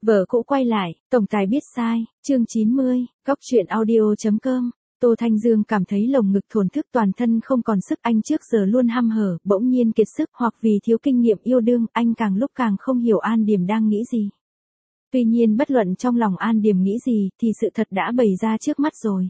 Vợ cũ quay lại, tổng tài biết sai, chương 90, góc truyện audio.com. Tô Thanh Dương cảm thấy lồng ngực thổn thức, toàn thân không còn sức. Anh trước giờ luôn hăm hở, bỗng nhiên kiệt sức, hoặc vì thiếu kinh nghiệm yêu đương, anh càng lúc càng không hiểu An Điềm đang nghĩ gì. Tuy nhiên bất luận trong lòng An Điềm nghĩ gì, thì sự thật đã bày ra trước mắt rồi.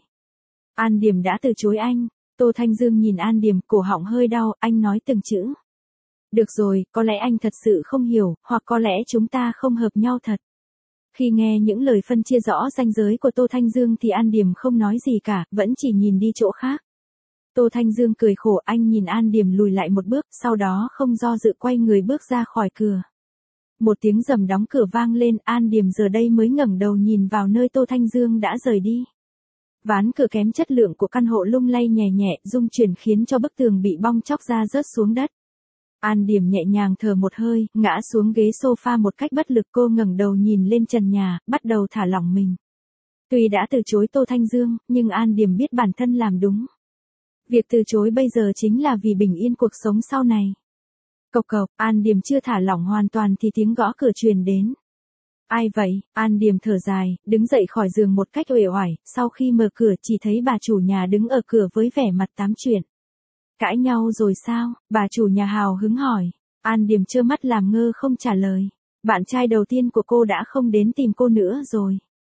An Điềm đã từ chối anh. Tô Thanh Dương nhìn An Điềm, cổ họng hơi đau, anh nói từng chữ. Được rồi, có lẽ anh thật sự không hiểu, hoặc có lẽ chúng ta không hợp nhau thật. Khi nghe những lời phân chia rõ ranh giới của Tô Thanh Dương thì An Điềm không nói gì cả, vẫn chỉ nhìn đi chỗ khác. Tô Thanh Dương cười khổ, anh nhìn An Điềm lùi lại một bước, sau đó không do dự quay người bước ra khỏi cửa. Một tiếng rầm đóng cửa vang lên, An Điềm giờ đây mới ngẩng đầu nhìn vào nơi Tô Thanh Dương đã rời đi. Ván cửa kém chất lượng của căn hộ lung lay nhẹ nhẹ, rung chuyển khiến cho bức tường bị bong tróc ra rớt xuống đất. An Điềm nhẹ nhàng thở một hơi, ngã xuống ghế sofa một cách bất lực. Cô ngẩng đầu nhìn lên trần nhà, bắt đầu thả lỏng mình. Tuy đã từ chối Tô Thanh Dương, nhưng An Điềm biết bản thân làm đúng. Việc từ chối bây giờ chính là vì bình yên cuộc sống sau này. Cộc cộc, An Điềm chưa thả lỏng hoàn toàn thì tiếng gõ cửa truyền đến. Ai vậy? An Điềm thở dài, đứng dậy khỏi giường một cách uể oải, sau khi mở cửa chỉ thấy bà chủ nhà đứng ở cửa với vẻ mặt tám chuyện. Cãi nhau rồi sao? Bà chủ nhà hào hứng hỏi. An Điềm trơ mắt làm ngơ không trả lời. Bạn trai đầu tiên của cô đã không đến tìm cô nữa rồi.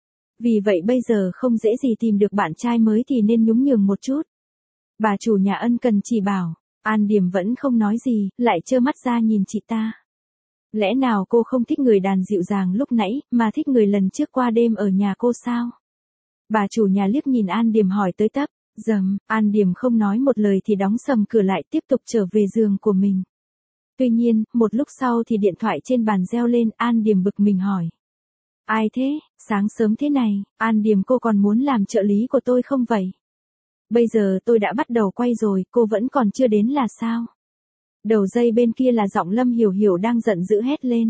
Vì vậy bây giờ không dễ gì tìm được bạn trai mới thì nên nhún nhường một chút. Bà chủ nhà ân cần chỉ bảo. An Điềm vẫn không nói gì, lại trơ mắt ra nhìn chị ta. Lẽ nào cô không thích người đàn dịu dàng lúc nãy, mà thích người lần trước qua đêm ở nhà cô sao? Bà chủ nhà liếc nhìn An Điềm hỏi tới tấp. An Điềm không nói một lời thì đóng sầm cửa lại, tiếp tục trở về giường của mình. Tuy nhiên, một lúc sau thì điện thoại trên bàn reo lên, An Điềm bực mình hỏi. Ai thế, sáng sớm thế này, An Điềm cô còn muốn làm trợ lý của tôi không vậy? Bây giờ tôi đã bắt đầu quay rồi, cô vẫn còn chưa đến là sao? Đầu dây bên kia là giọng Lâm Hiểu Hiểu đang giận dữ hét lên.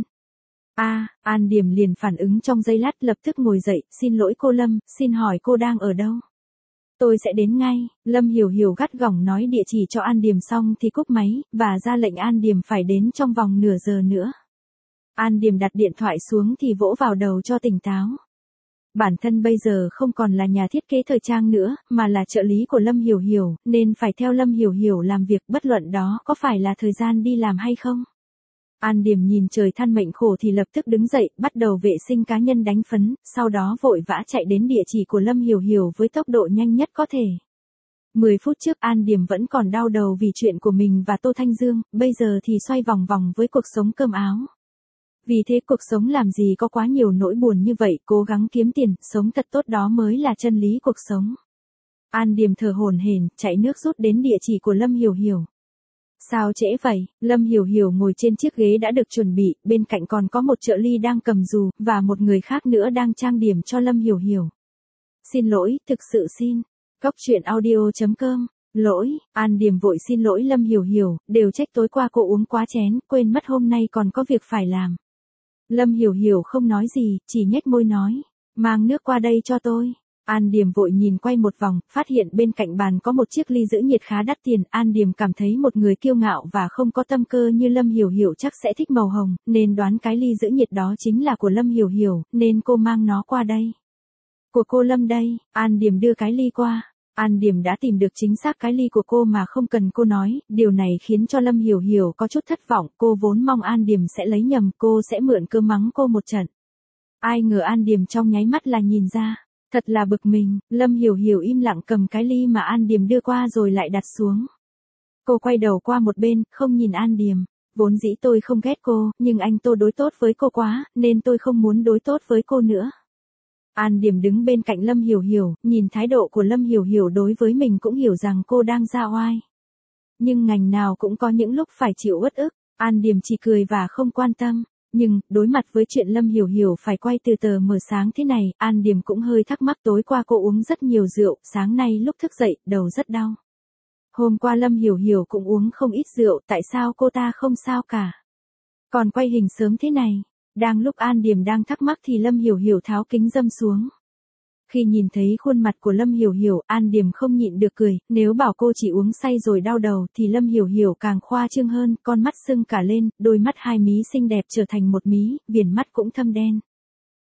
An Điềm liền phản ứng trong giây lát, lập tức ngồi dậy, xin lỗi cô Lâm, xin hỏi cô đang ở đâu? Tôi sẽ đến ngay. Lâm Hiểu Hiểu gắt gỏng nói địa chỉ cho An Điềm xong thì cúp máy, và ra lệnh An Điềm phải đến trong vòng nửa giờ nữa. An Điềm đặt điện thoại xuống thì vỗ vào đầu cho tỉnh táo. Bản thân bây giờ không còn là nhà thiết kế thời trang nữa, mà là trợ lý của Lâm Hiểu Hiểu, nên phải theo Lâm Hiểu Hiểu làm việc, bất luận đó có phải là thời gian đi làm hay không. An Điềm nhìn trời than mệnh khổ thì lập tức đứng dậy, bắt đầu vệ sinh cá nhân đánh phấn, sau đó vội vã chạy đến địa chỉ của Lâm Hiểu Hiểu với tốc độ nhanh nhất có thể. 10 phút trước An Điềm vẫn còn đau đầu vì chuyện của mình và Tô Thanh Dương, bây giờ thì xoay vòng vòng với cuộc sống cơm áo. Vì thế cuộc sống làm gì có quá nhiều nỗi buồn như vậy, cố gắng kiếm tiền, sống thật tốt đó mới là chân lý cuộc sống. An Điềm thở hổn hển, chạy nước rút đến địa chỉ của Lâm Hiểu Hiểu. Sao trễ vậy? Lâm Hiểu Hiểu ngồi trên chiếc ghế đã được chuẩn bị, bên cạnh còn có một trợ lý đang cầm dù, và một người khác nữa đang trang điểm cho Lâm Hiểu Hiểu. Xin lỗi, thực sự xin. Góc truyện audio.com. Lỗi, An Điềm vội xin lỗi Lâm Hiểu Hiểu, đều trách tối qua cô uống quá chén, quên mất hôm nay còn có việc phải làm. Lâm Hiểu Hiểu không nói gì, chỉ nhếch môi nói, mang nước qua đây cho tôi. An Điềm vội nhìn quay một vòng, phát hiện bên cạnh bàn có một chiếc ly giữ nhiệt khá đắt tiền. An Điềm cảm thấy một người kiêu ngạo và không có tâm cơ như Lâm Hiểu Hiểu chắc sẽ thích màu hồng, nên đoán cái ly giữ nhiệt đó chính là của Lâm Hiểu Hiểu, nên cô mang nó qua đây. Của cô Lâm đây. An Điềm đưa cái ly qua. An Điềm đã tìm được chính xác cái ly của cô mà không cần cô nói, điều này khiến cho Lâm Hiểu Hiểu có chút thất vọng, cô vốn mong An Điềm sẽ lấy nhầm, cô sẽ mượn cớ mắng cô một trận. Ai ngờ An Điềm trong nháy mắt là nhìn ra, thật là bực mình. Lâm Hiểu Hiểu im lặng cầm cái ly mà An Điềm đưa qua rồi lại đặt xuống. Cô quay đầu qua một bên, không nhìn An Điềm. Vốn dĩ tôi không ghét cô, nhưng anh Tô đối tốt với cô quá, nên tôi không muốn đối tốt với cô nữa. An Điềm đứng bên cạnh Lâm Hiểu Hiểu, nhìn thái độ của Lâm Hiểu Hiểu đối với mình cũng hiểu rằng cô đang ra oai. Nhưng ngành nào cũng có những lúc phải chịu uất ức, An Điềm chỉ cười và không quan tâm. Nhưng, đối mặt với chuyện Lâm Hiểu Hiểu phải quay từ tờ mờ sáng thế này, An Điềm cũng hơi thắc mắc, tối qua cô uống rất nhiều rượu, sáng nay lúc thức dậy, đầu rất đau. Hôm qua Lâm Hiểu Hiểu cũng uống không ít rượu, tại sao cô ta không sao cả? Còn quay hình sớm thế này. Đang lúc An Điềm đang thắc mắc thì Lâm Hiểu Hiểu tháo kính râm xuống. Khi nhìn thấy khuôn mặt của Lâm Hiểu Hiểu, An Điềm không nhịn được cười, nếu bảo cô chỉ uống say rồi đau đầu thì Lâm Hiểu Hiểu càng khoa trương hơn, con mắt sưng cả lên, đôi mắt hai mí xinh đẹp trở thành một mí, viền mắt cũng thâm đen.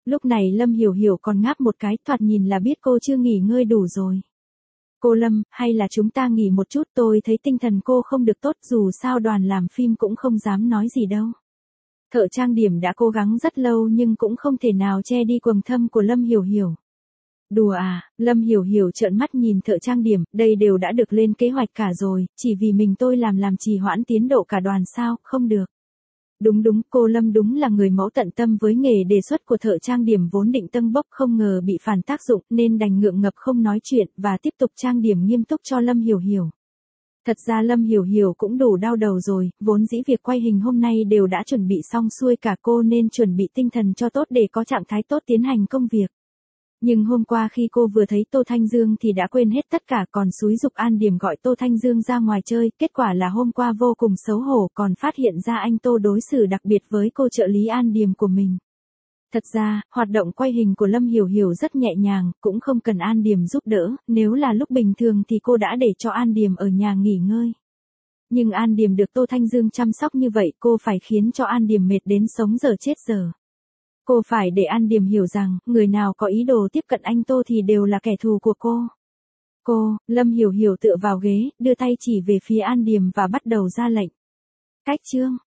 Lúc này Lâm Hiểu Hiểu còn ngáp một cái, thoạt nhìn là biết cô chưa nghỉ ngơi đủ rồi. Cô Lâm, hay là chúng ta nghỉ một chút, tôi thấy tinh thần cô không được tốt, dù sao đoàn làm phim cũng không dám nói gì đâu. Thợ trang điểm đã cố gắng rất lâu nhưng cũng không thể nào che đi quầng thâm của Lâm Hiểu Hiểu. Đùa à, Lâm Hiểu Hiểu trợn mắt nhìn thợ trang điểm, đây đều đã được lên kế hoạch cả rồi, chỉ vì mình tôi làm trì hoãn tiến độ cả đoàn sao, không được. Đúng đúng, cô Lâm đúng là người mẫu tận tâm với nghề, đề xuất của thợ trang điểm vốn định tâng bốc không ngờ bị phản tác dụng nên đành ngượng ngập không nói chuyện và tiếp tục trang điểm nghiêm túc cho Lâm Hiểu Hiểu. Thật ra Lâm Hiểu Hiểu cũng đủ đau đầu rồi, vốn dĩ việc quay hình hôm nay đều đã chuẩn bị xong xuôi cả, cô nên chuẩn bị tinh thần cho tốt để có trạng thái tốt tiến hành công việc. Nhưng hôm qua khi cô vừa thấy Tô Thanh Dương thì đã quên hết tất cả, còn xúi giục An Điềm gọi Tô Thanh Dương ra ngoài chơi, kết quả là hôm qua vô cùng xấu hổ, còn phát hiện ra anh Tô đối xử đặc biệt với cô trợ lý An Điềm của mình. Thật ra, hoạt động quay hình của Lâm Hiểu Hiểu rất nhẹ nhàng, cũng không cần An Điềm giúp đỡ, nếu là lúc bình thường thì cô đã để cho An Điềm ở nhà nghỉ ngơi. Nhưng An Điềm được Tô Thanh Dương chăm sóc như vậy, cô phải khiến cho An Điềm mệt đến sống dở chết dở. Cô phải để An Điềm hiểu rằng, người nào có ý đồ tiếp cận anh Tô thì đều là kẻ thù của cô. Lâm Hiểu Hiểu tựa vào ghế, đưa tay chỉ về phía An Điềm và bắt đầu ra lệnh. Cách chương